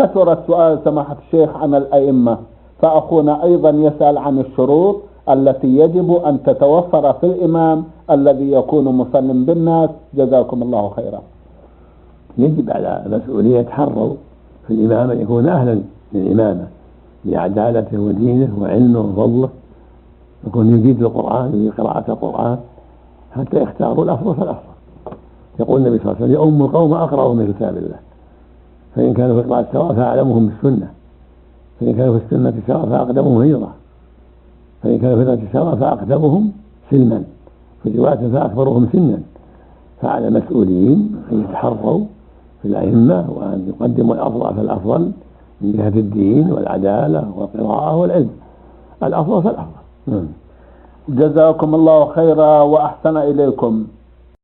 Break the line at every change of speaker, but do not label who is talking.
كثر السؤال سماحة الشيخ عن الأئمة، فأخونا أيضا يسأل عن الشروط التي يجب أن تتوفر في الإمام الذي يكون مصلٍ بالناس. جزاكم الله خيرا.
يجب على المسؤولين يتحروا في الإمام أن يكون أهلا للإمامة لعدالته ودينه وعلمه وفضله، يكون يجيد القرآن ويجيد قراءة القرآن حتى يختاروا الأفضل فالأفضل. يقول النبي صلى الله عليه وسلم: يؤم القوم أقرأهم من كتاب الله، فإن كانوا في القراءة سواء فأعلمهم بالسنة، فإن كانوا في السنة سواء فأقدمهم هجرة، فإن كانوا في الهجرة سواء فأقدمهم سلما، في رواية فأكبرهم سنا. فعلى المسؤولين أن يتحروا في الأئمة وأن يقدموا الأفضل فالأفضل من جهة الدين والعدالة والقراءة والعلم، الأفضل فالأفضل.
جزاكم الله خيرا وأحسن إليكم.